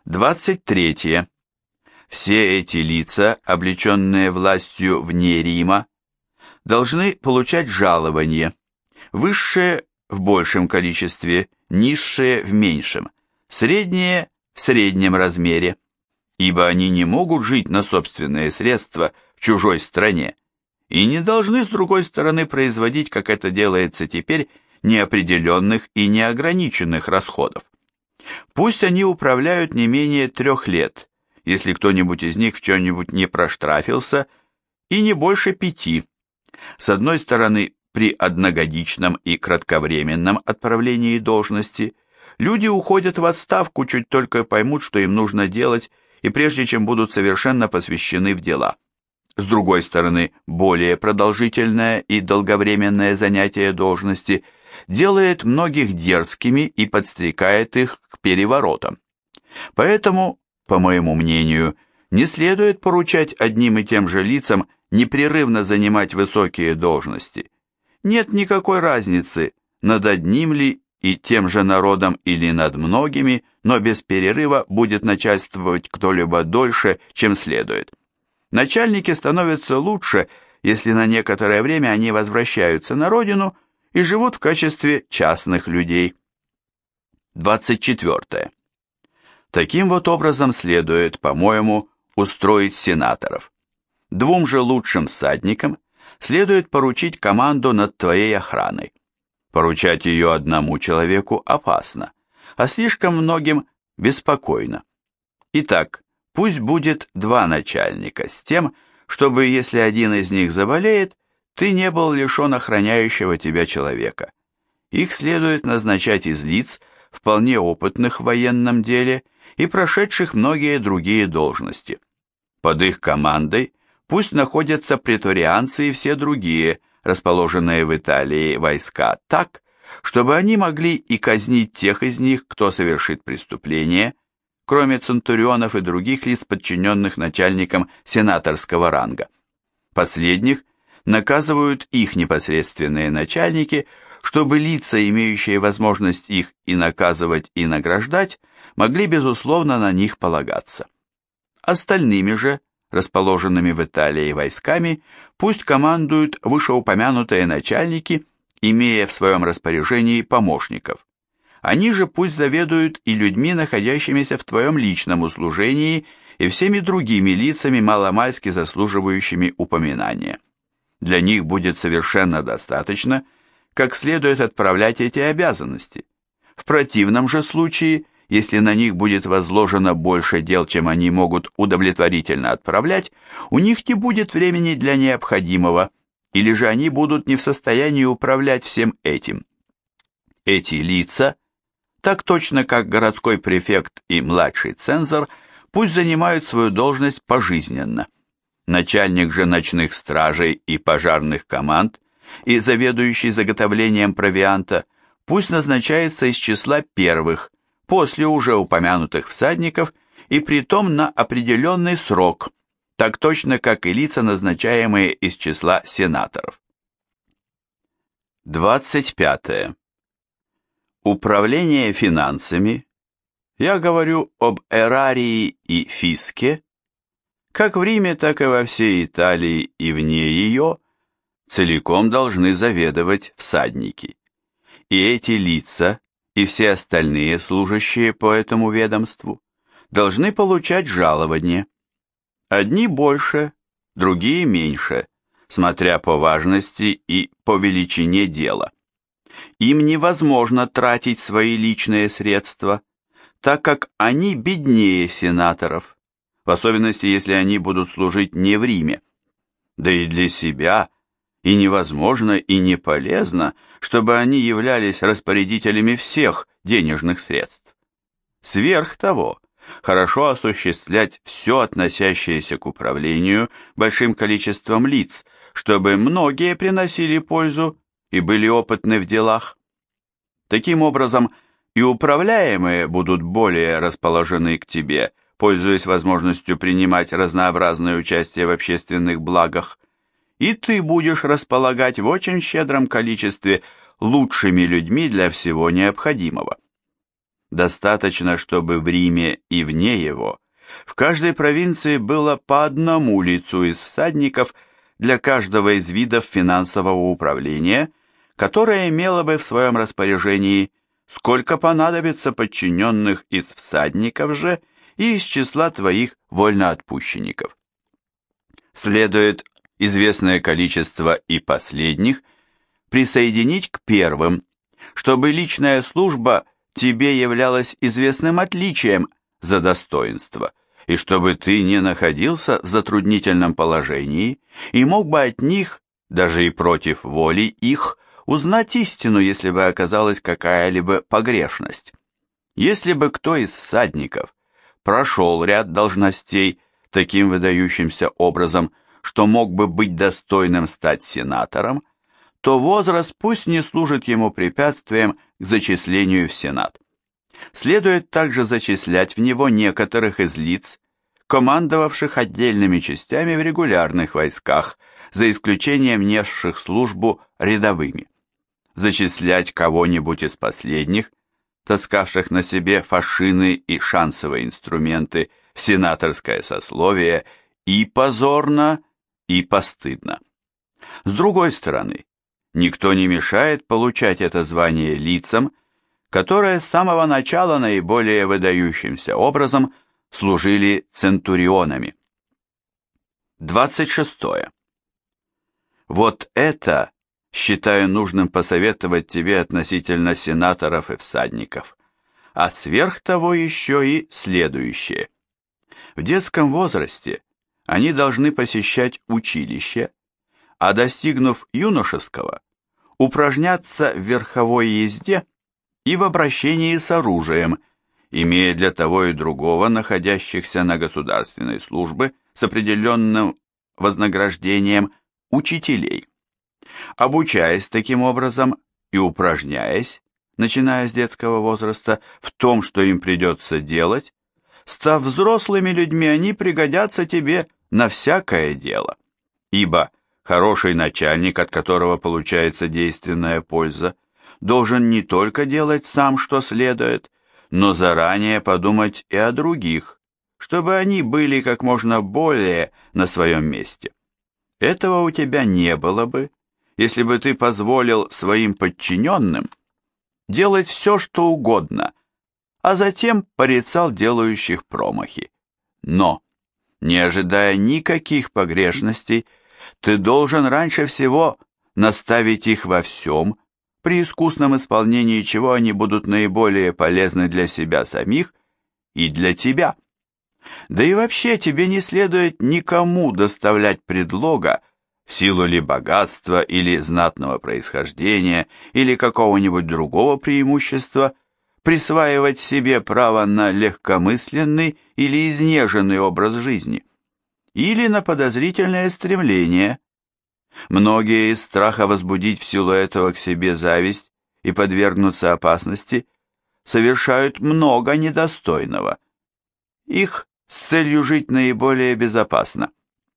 23. Все эти лица, облеченные властью вне Рима, должны получать жалование, высшие в большем количестве, низшие в меньшем, средние в среднем размере, ибо они не могут жить на собственные средства в чужой стране и не должны, с другой стороны, производить, как это делается теперь, неопределенных и неограниченных расходов. Пусть они управляют не менее 3 лет, если кто-нибудь из них в чем-нибудь не проштрафился, и не больше 5. С одной стороны, при одногодичном и кратковременном отправлении должности люди уходят в отставку, чуть только поймут, что им нужно делать, и прежде чем будут совершенно посвящены в дела. С другой стороны, более продолжительное и долговременное занятие должности делает многих дерзкими и подстрекает их к переворотам. Поэтому, по моему мнению, не следует поручать одним и тем же лицам непрерывно занимать высокие должности. Нет никакой разницы, над одним ли и тем же народом или над многими, но без перерыва будет начальствовать кто-либо дольше, чем следует. Начальники становятся лучше, если на некоторое время они возвращаются на родину и живут в качестве частных людей. 24. Таким вот образом следует, по-моему, устроить сенаторов. 2 же лучшим всадникам следует поручить команду над твоей охраной. Поручать ее одному человеку опасно, а слишком многим беспокойно. Итак, пусть будет 2 начальника с тем, чтобы, если один из них заболеет, ты не был лишен охраняющего тебя человека. Их следует назначать из лиц, вполне опытных в военном деле и прошедших многие другие должности. Под их командой пусть находятся преторианцы и все другие, расположенные в Италии войска, так, чтобы они могли и казнить тех из них, кто совершит преступление, кроме центурионов и других лиц, подчиненных начальникам сенаторского ранга. Последних наказывают их непосредственные начальники, чтобы лица, имеющие возможность их и наказывать, и награждать, могли безусловно на них полагаться. Остальными же, расположенными в Италии войсками, пусть командуют вышеупомянутые начальники, имея в своем распоряжении помощников. Они же пусть заведуют и людьми, находящимися в твоем личном услужении, и всеми другими лицами, маломальски заслуживающими упоминания. Для них будет совершенно достаточно, как следует отправлять эти обязанности. В противном же случае, если на них будет возложено больше дел, чем они могут удовлетворительно отправлять, у них не будет времени для необходимого, или же они будут не в состоянии управлять всем этим. Эти лица, так точно как городской префект и младший цензор, пусть занимают свою должность пожизненно. Начальник же ночных стражей и пожарных команд и заведующий заготовлением провианта пусть назначается из числа первых, после уже упомянутых всадников, и притом на определенный срок, так точно как и лица, назначаемые из числа сенаторов. 25. Управление финансами, я говорю об эрарии и фиске, как в Риме, так и во всей Италии и вне ее, целиком должны заведовать всадники. И эти лица, и все остальные служащие по этому ведомству, должны получать жалование. Одни больше, другие меньше, смотря по важности и по величине дела. Им невозможно тратить свои личные средства, так как они беднее сенаторов, в особенности, если они будут служить не в Риме. Да и для себя и невозможно, и не полезно, чтобы они являлись распорядителями всех денежных средств. Сверх того, хорошо осуществлять все относящееся к управлению большим количеством лиц, чтобы многие приносили пользу и были опытны в делах. Таким образом, и управляемые будут более расположены к тебе, пользуясь возможностью принимать разнообразное участие в общественных благах, и ты будешь располагать в очень щедром количестве лучшими людьми для всего необходимого. Достаточно, чтобы в Риме и вне его в каждой провинции было по одному лицу из всадников для каждого из видов финансового управления, которое имело бы в своем распоряжении сколько понадобится подчиненных из всадников же и из числа твоих вольноотпущенников. Следует известное количество и последних присоединить к первым, чтобы личная служба тебе являлась известным отличием за достоинство, и чтобы ты не находился в затруднительном положении и мог бы от них, даже и против воли их, узнать истину, если бы оказалась какая-либо погрешность. Если бы кто из всадников прошел ряд должностей таким выдающимся образом, что мог бы быть достойным стать сенатором, то возраст пусть не служит ему препятствием к зачислению в Сенат. Следует также зачислять в него некоторых из лиц, командовавших отдельными частями в регулярных войсках, за исключением несших службу рядовыми. Зачислять кого-нибудь из последних, таскавших на себе фашины и шансовые инструменты в сенаторское сословие, и позорно, и постыдно. С другой стороны, никто не мешает получать это звание лицам, которые с самого начала наиболее выдающимся образом служили центурионами. 26. Вот это считаю нужным посоветовать тебе относительно сенаторов и всадников, а сверх того еще и следующее. В детском возрасте они должны посещать училище, а достигнув юношеского, упражняться в верховой езде и в обращении с оружием, имея для того и другого находящихся на государственной службе с определенным вознаграждением учителей. Обучаясь таким образом и упражняясь, начиная с детского возраста, в том, что им придется делать, став взрослыми людьми, они пригодятся тебе на всякое дело. Ибо хороший начальник, от которого получается действенная польза, должен не только делать сам, что следует, но заранее подумать и о других, чтобы они были как можно более на своем месте. Этого у тебя не было бы, если бы ты позволил своим подчиненным делать все, что угодно, а затем порицал делающих промахи. Но, не ожидая никаких погрешностей, ты должен раньше всего наставить их во всем, при искусном исполнении чего они будут наиболее полезны для себя самих и для тебя. Да и вообще тебе не следует никому доставлять предлога в силу ли богатства или знатного происхождения или какого-нибудь другого преимущества, присваивать себе право на легкомысленный или изнеженный образ жизни, или на подозрительное стремление. Многие из страха возбудить в силу этого к себе зависть и подвергнуться опасности совершают много недостойного. Их с целью жить наиболее безопасно.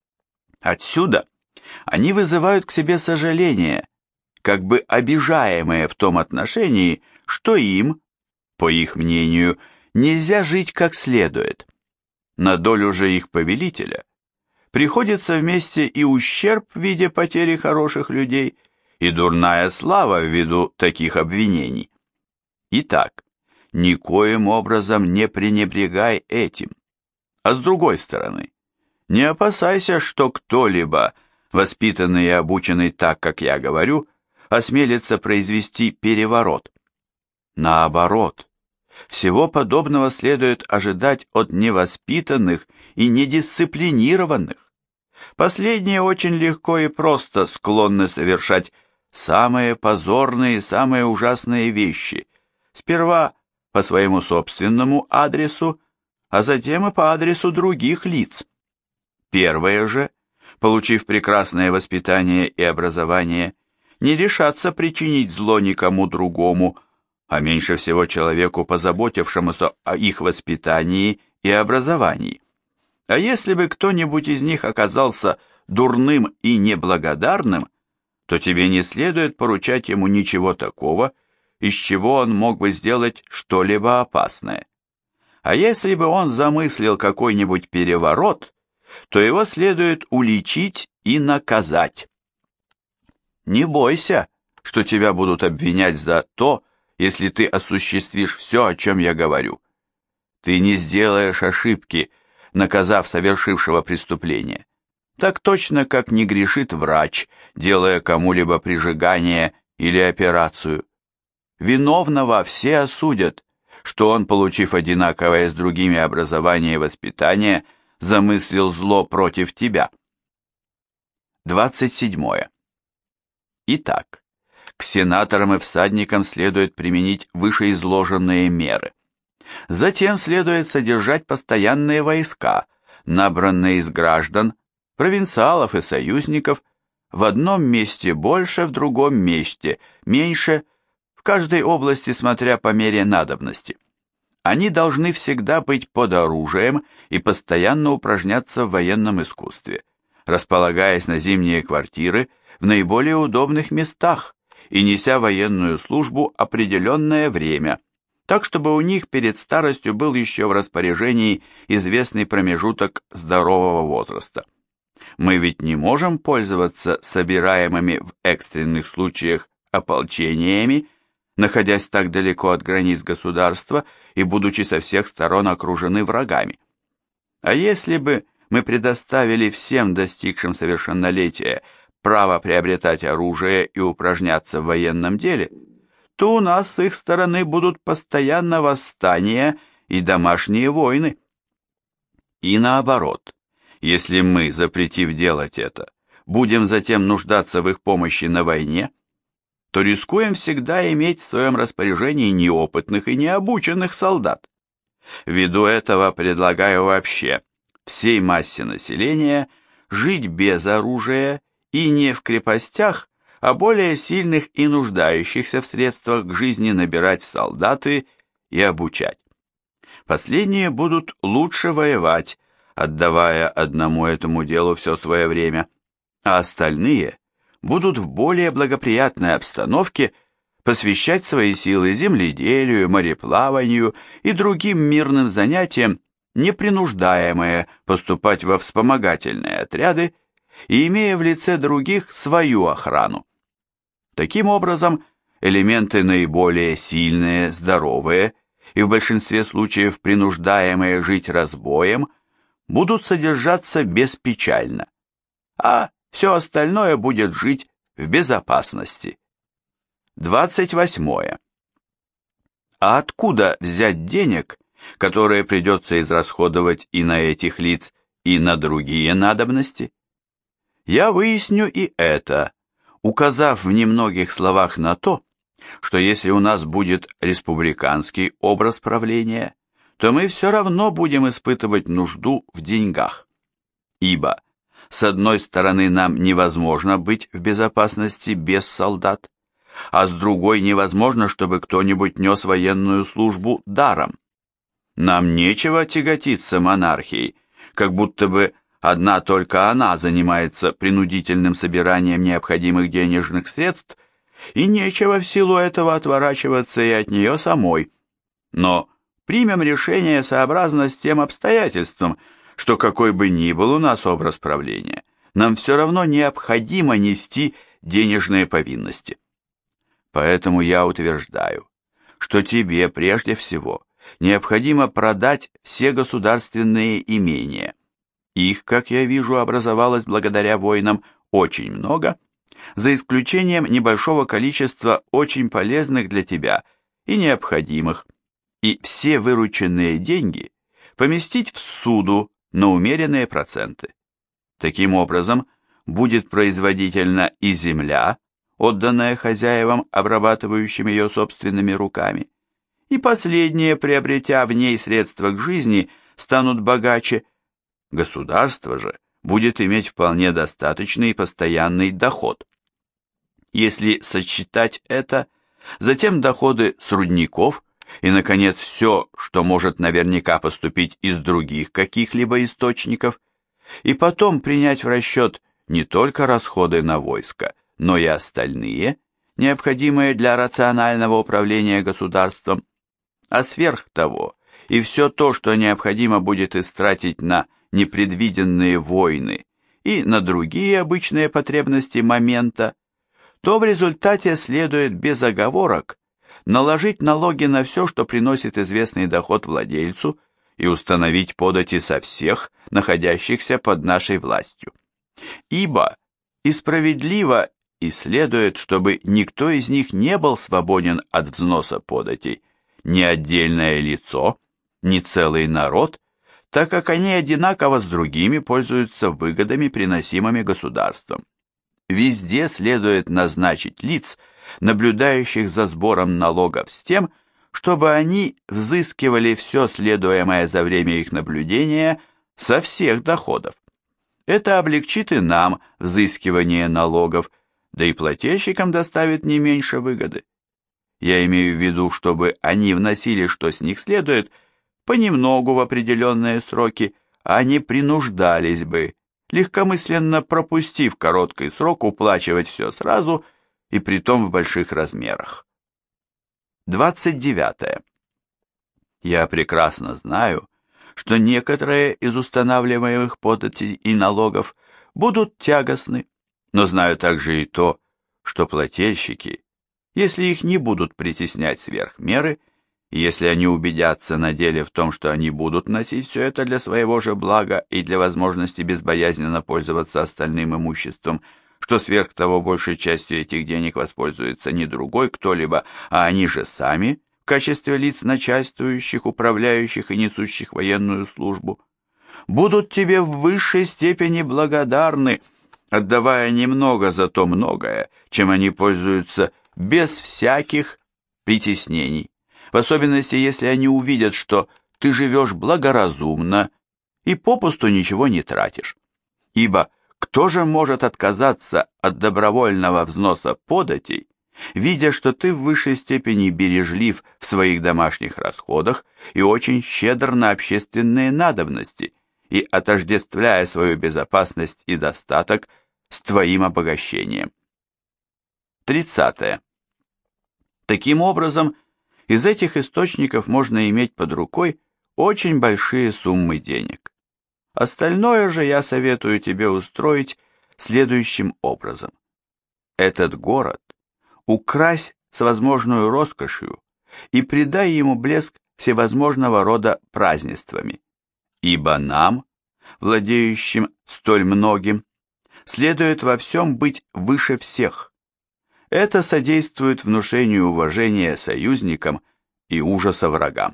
Отсюда они вызывают к себе сожаление, как бы обижаемые в том отношении, что им, по их мнению, нельзя жить как следует. На долю же их повелителя приходится вместе и ущерб в виде потери хороших людей, и дурная слава ввиду таких обвинений. Итак, никоим образом не пренебрегай этим. А с другой стороны, не опасайся, что кто-либо, воспитанный и обученный так, как я говорю, осмелится произвести переворот. Наоборот, всего подобного следует ожидать от невоспитанных и недисциплинированных. Последние очень легко и просто склонны совершать самые позорные и самые ужасные вещи, сперва по своему собственному адресу, а затем и по адресу других лиц. Первые же, получив прекрасное воспитание и образование, не решатся причинить зло никому другому, а меньше всего человеку, позаботившемуся о их воспитании и образовании. А если бы кто-нибудь из них оказался дурным и неблагодарным, то тебе не следует поручать ему ничего такого, из чего он мог бы сделать что-либо опасное. А если бы он замыслил какой-нибудь переворот, то его следует уличить и наказать. Не бойся, что тебя будут обвинять за то, если ты осуществишь все, о чем я говорю. Ты не сделаешь ошибки, наказав совершившего преступление. Так точно, как не грешит врач, делая кому-либо прижигание или операцию. Виновного все осудят, что он, получив одинаковое с другими образование и воспитание, замыслил зло против тебя. 27. Итак, к сенаторам и всадникам следует применить вышеизложенные меры. Затем следует содержать постоянные войска, набранные из граждан, провинциалов и союзников, в одном месте больше, в другом месте меньше, в каждой области смотря по мере надобности. Они должны всегда быть под оружием и постоянно упражняться в военном искусстве, располагаясь на зимние квартиры в наиболее удобных местах и неся военную службу определенное время, так чтобы у них перед старостью был еще в распоряжении известный промежуток здорового возраста. Мы ведь не можем пользоваться собираемыми в экстренных случаях ополчениями, находясь так далеко от границ государства и будучи со всех сторон окружены врагами. А если бы мы предоставили всем достигшим совершеннолетия право приобретать оружие и упражняться в военном деле, то у нас с их стороны будут постоянно восстания и домашние войны. И наоборот, если мы, запретив делать это, будем затем нуждаться в их помощи на войне, то рискуем всегда иметь в своем распоряжении неопытных и необученных солдат. Ввиду этого предлагаю вообще всей массе населения жить без оружия и не в крепостях, а более сильных и нуждающихся в средствах к жизни набирать в солдаты и обучать. Последние будут лучше воевать, отдавая одному этому делу все свое время, а остальные будут в более благоприятной обстановке посвящать свои силы земледелию, мореплаванию и другим мирным занятиям, не принуждаемые поступать во вспомогательные отряды и имея в лице других свою охрану. Таким образом, элементы наиболее сильные, здоровые и в большинстве случаев принуждаемые жить разбоем будут содержаться беспечально, а все остальное будет жить в безопасности. 28. А откуда взять денег, которые придется израсходовать и на этих лиц, и на другие надобности? Я выясню и это, указав в немногих словах на то, что если у нас будет республиканский образ правления, то мы все равно будем испытывать нужду в деньгах. Ибо, с одной стороны, нам невозможно быть в безопасности без солдат, а с другой невозможно, чтобы кто-нибудь нес военную службу даром. Нам нечего тяготиться монархией, как будто бы одна только она занимается принудительным собиранием необходимых денежных средств, и нечего в силу этого отворачиваться и от нее самой. Но примем решение сообразно с тем обстоятельством, что какой бы ни был у нас образ правления, нам все равно необходимо нести денежные повинности. Поэтому я утверждаю, что тебе прежде всего необходимо продать все государственные имения. Их, как я вижу, образовалось благодаря войнам очень много, за исключением небольшого количества очень полезных для тебя и необходимых, и все вырученные деньги поместить в суду на умеренные проценты. Таким образом, будет производительна и земля, отданная хозяевам, обрабатывающим ее собственными руками, и последние, приобретя в ней средства к жизни, станут богаче. Государство же будет иметь вполне достаточный и постоянный доход. Если сочетать это, затем доходы с рудников и, наконец, все, что может наверняка поступить из других каких-либо источников, и потом принять в расчет не только расходы на войско, но и остальные, необходимые для рационального управления государством, а сверх того и все то, что необходимо будет истратить на непредвиденные войны и на другие обычные потребности момента, то в результате следует без оговорок наложить налоги на все, что приносит известный доход владельцу, и установить подати со всех, находящихся под нашей властью. Ибо и справедливо и следует, чтобы никто из них не был свободен от взноса податей, ни отдельное лицо, ни целый народ, так как они одинаково с другими пользуются выгодами, приносимыми государством. Везде следует назначить лиц, наблюдающих за сбором налогов с тем, чтобы они взыскивали все следуемое за время их наблюдения со всех доходов. Это облегчит и нам взыскивание налогов, да и плательщикам доставит не меньше выгоды. Я имею в виду, чтобы они вносили, что с них следует, понемногу в определенные сроки, а не принуждались бы, легкомысленно пропустив короткий срок, уплачивать все сразу и притом в больших размерах. 29. Я прекрасно знаю, что некоторые из устанавливаемых податей и налогов будут тягостны, но знаю также и то, что плательщики, если их не будут притеснять сверх меры, и если они убедятся на деле в том, что они будут носить все это для своего же блага и для возможности безбоязненно пользоваться остальным имуществом, что сверх того большей частью этих денег воспользуется не другой кто-либо, а они же сами, в качестве лиц начальствующих, управляющих и несущих военную службу, будут тебе в высшей степени благодарны, отдавая немного за то многое, чем они пользуются без всяких притеснений, в особенности, если они увидят, что ты живешь благоразумно и попусту ничего не тратишь. Ибо кто же может отказаться от добровольного взноса податей, видя, что ты в высшей степени бережлив в своих домашних расходах и очень щедр на общественные надобности, и отождествляя свою безопасность и достаток с твоим обогащением? 30. Таким образом, из этих источников можно иметь под рукой очень большие суммы денег. Остальное же я советую тебе устроить следующим образом. Этот город укрась с возможной роскошью и придай ему блеск всевозможного рода празднествами, ибо нам, владеющим столь многим, следует во всем быть выше всех. Это содействует внушению уважения союзникам и ужаса врагам.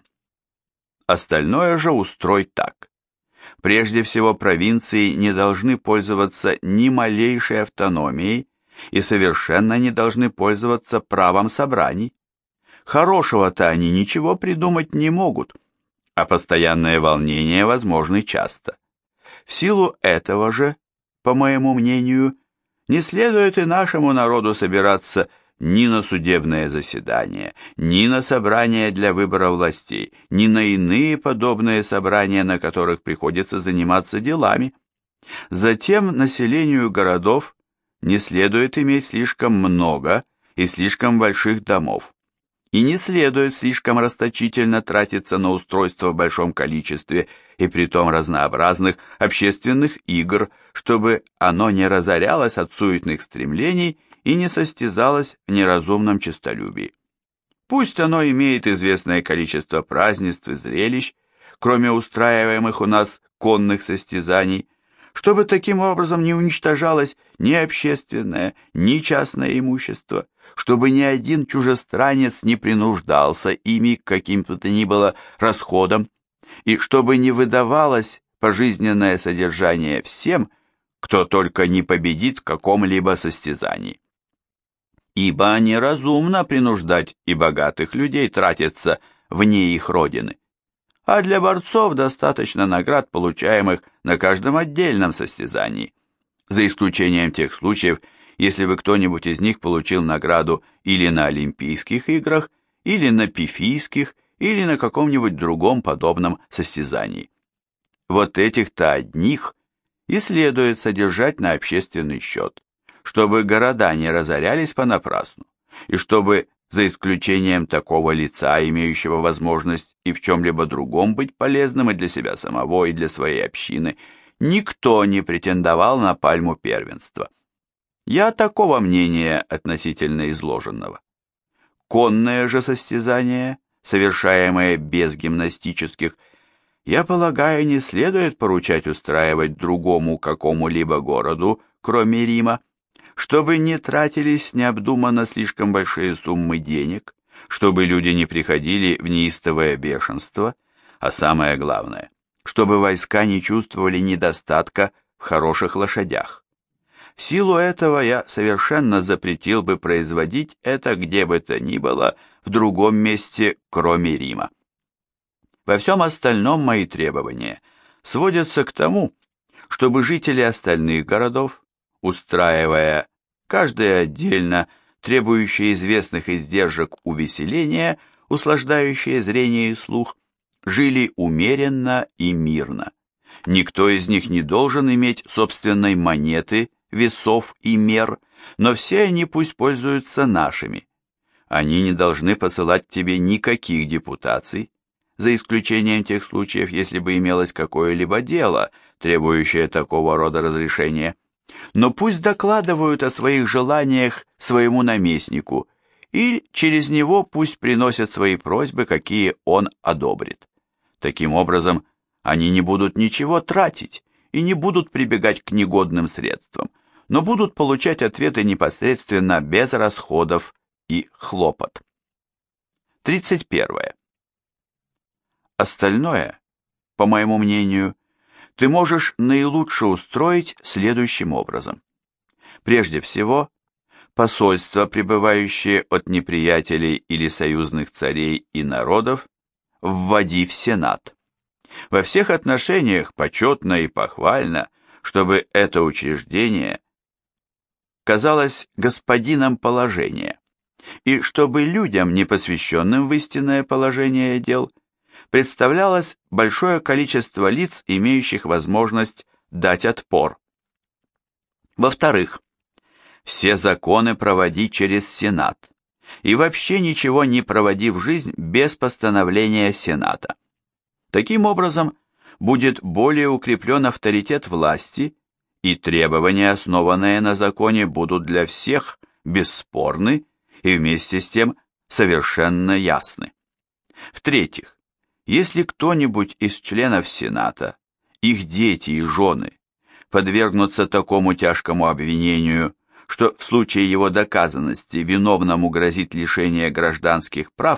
Остальное же устрой так. Прежде всего, провинции не должны пользоваться ни малейшей автономией и совершенно не должны пользоваться правом собраний. Хорошего-то они ничего придумать не могут, а постоянные волнения возможны часто. В силу этого же, по моему мнению, не следует и нашему народу собираться ни на судебное заседание, ни на собрания для выбора властей, ни на иные подобные собрания, на которых приходится заниматься делами. Затем населению городов не следует иметь слишком много и слишком больших домов, и не следует слишком расточительно тратиться на устройство в большом количестве и притом разнообразных общественных игр, чтобы оно не разорялось от суетных стремлений и не состязалось в неразумном честолюбии. Пусть оно имеет известное количество празднеств и зрелищ, кроме устраиваемых у нас конных состязаний, чтобы таким образом не уничтожалось ни общественное, ни частное имущество, чтобы ни один чужестранец не принуждался ими к каким-то ни было расходам, и чтобы не выдавалось пожизненное содержание всем, кто только не победит в каком-либо состязании. Ибо неразумно принуждать и богатых людей тратиться вне их родины, а для борцов достаточно наград, получаемых на каждом отдельном состязании, за исключением тех случаев, если бы кто-нибудь из них получил награду или на Олимпийских играх, или на Пифийских, или на каком-нибудь другом подобном состязании. Вот этих-то одних и следует содержать на общественный счет, чтобы города не разорялись понапрасну, и чтобы, за исключением такого лица, имеющего возможность и в чем-либо другом быть полезным и для себя самого, и для своей общины, никто не претендовал на пальму первенства. Я такого мнения относительно изложенного. Конные же состязания, совершаемые без гимнастических, я полагаю, не следует поручать устраивать другому какому-либо городу, кроме Рима, чтобы не тратились необдуманно слишком большие суммы денег, чтобы люди не приходили в неистовое бешенство, а самое главное, чтобы войска не чувствовали недостатка в хороших лошадях. В силу этого я совершенно запретил бы производить это где бы то ни было в другом месте, кроме Рима. Во всем остальном мои требования сводятся к тому, чтобы жители остальных городов, устраивая каждое отдельно требующее известных издержек увеселения, услаждающее зрение и слух, жили умеренно и мирно. Никто из них не должен иметь собственной монеты, весов и мер, но все они пусть пользуются нашими. Они не должны посылать тебе никаких депутаций, за исключением тех случаев, если бы имелось какое-либо дело, требующее такого рода разрешения. Но пусть докладывают о своих желаниях своему наместнику, и через него пусть приносят свои просьбы, какие он одобрит. Таким образом, они не будут ничего тратить и не будут прибегать к негодным средствам, но будут получать ответы непосредственно без расходов и хлопот. 31. Остальное, по моему мнению, ты можешь наилучше устроить следующим образом. Прежде всего, посольства, прибывающие от неприятелей или союзных царей и народов, вводи в Сенат. Во всех отношениях почетно и похвально, чтобы это учреждение казалось господином положения, и чтобы людям, не посвященным в истинное положение дел, представлялось большое количество лиц, имеющих возможность дать отпор. Во-вторых, все законы проводи через Сенат, и вообще ничего не проводи в жизнь без постановления Сената. Таким образом, будет более укреплен авторитет власти, и требования, основанные на законе, будут для всех бесспорны и вместе с тем совершенно ясны. В-третьих, если кто-нибудь из членов Сената, их дети и жены, подвергнутся такому тяжкому обвинению, что в случае его доказанности виновному грозит лишение гражданских прав,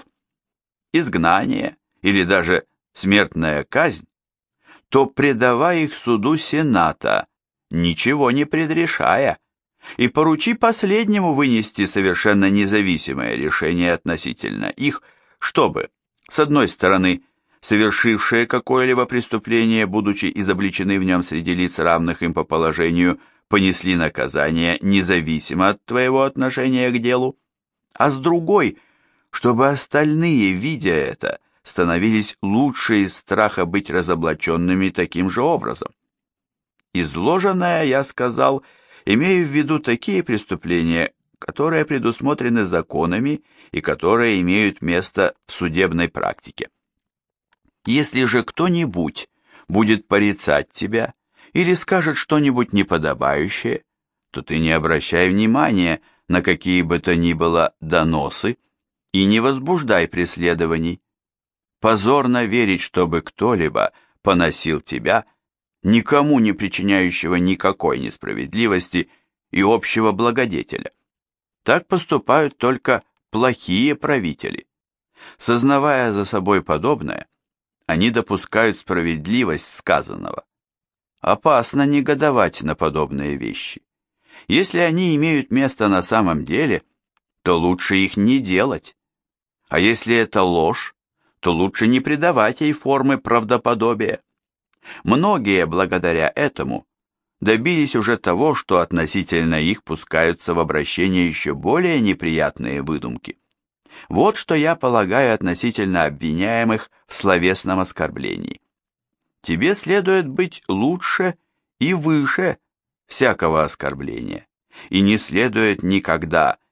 изгнание или даже смертная казнь, то предавай их суду Сената, ничего не предрешая, и поручи последнему вынести совершенно независимое решение относительно их, чтобы, с одной стороны, совершившие какое-либо преступление, будучи изобличены в нем среди лиц, равных им по положению, понесли наказание независимо от твоего отношения к делу, а с другой, чтобы остальные, видя это, становились лучше из страха быть разоблаченными таким же образом. Изложенное, я сказал, имею в виду такие преступления, которые предусмотрены законами и которые имеют место в судебной практике. Если же кто-нибудь будет порицать тебя или скажет что-нибудь неподобающее, то ты не обращай внимания на какие бы то ни было доносы и не возбуждай преследований. Позорно верить, чтобы кто-либо поносил тебя, никому не причиняющего никакой несправедливости и общего благодетеля. Так поступают только плохие правители. Сознавая за собой подобное, они допускают справедливость сказанного. Опасно негодовать на подобные вещи. Если они имеют место на самом деле, то лучше их не делать. А если это ложь, то лучше не придавать ей формы правдоподобия. Многие, благодаря этому, добились уже того, что относительно их пускаются в обращение еще более неприятные выдумки. Вот что я полагаю относительно обвиняемых в словесном оскорблении. Тебе следует быть лучше и выше всякого оскорбления, и не следует никогда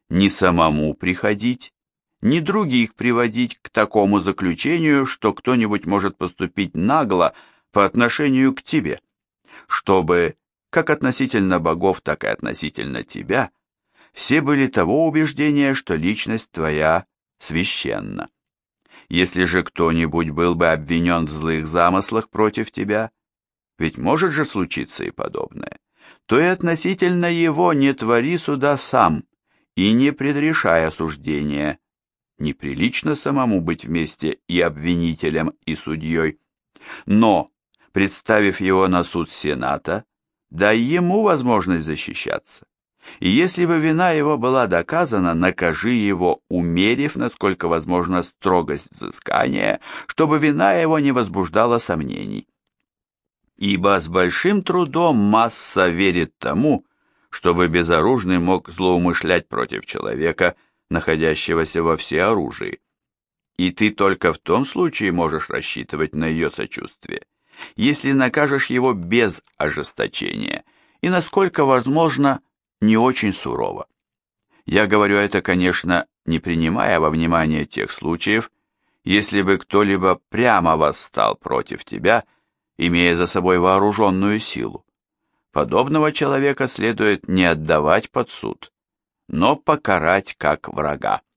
ни самому приходить, ни других приводить к такому заключению, что кто-нибудь может поступить нагло по отношению к тебе, чтобы, как относительно богов, так и относительно тебя, все были того убеждения, что личность твоя священна. Если же кто-нибудь был бы обвинен в злых замыслах против тебя, ведь может же случиться и подобное, то и относительно его не твори суда сам и не предрешай осуждения. Неприлично самому быть вместе и обвинителем, и судьей. Но, представив его на суд Сената, дай ему возможность защищаться. И если бы вина его была доказана, накажи его, умерив, насколько возможно, строгость взыскания, чтобы вина его не возбуждала сомнений. Ибо с большим трудом масса верит тому, чтобы безоружный мог злоумышлять против человека, находящегося во всеоружии. И ты только в том случае можешь рассчитывать на ее сочувствие, если накажешь его без ожесточения и, насколько возможно, не очень сурово. Я говорю это, конечно, не принимая во внимание тех случаев, если бы кто-либо прямо восстал против тебя, имея за собой вооруженную силу. Подобного человека следует не отдавать под суд, но покарать как врага.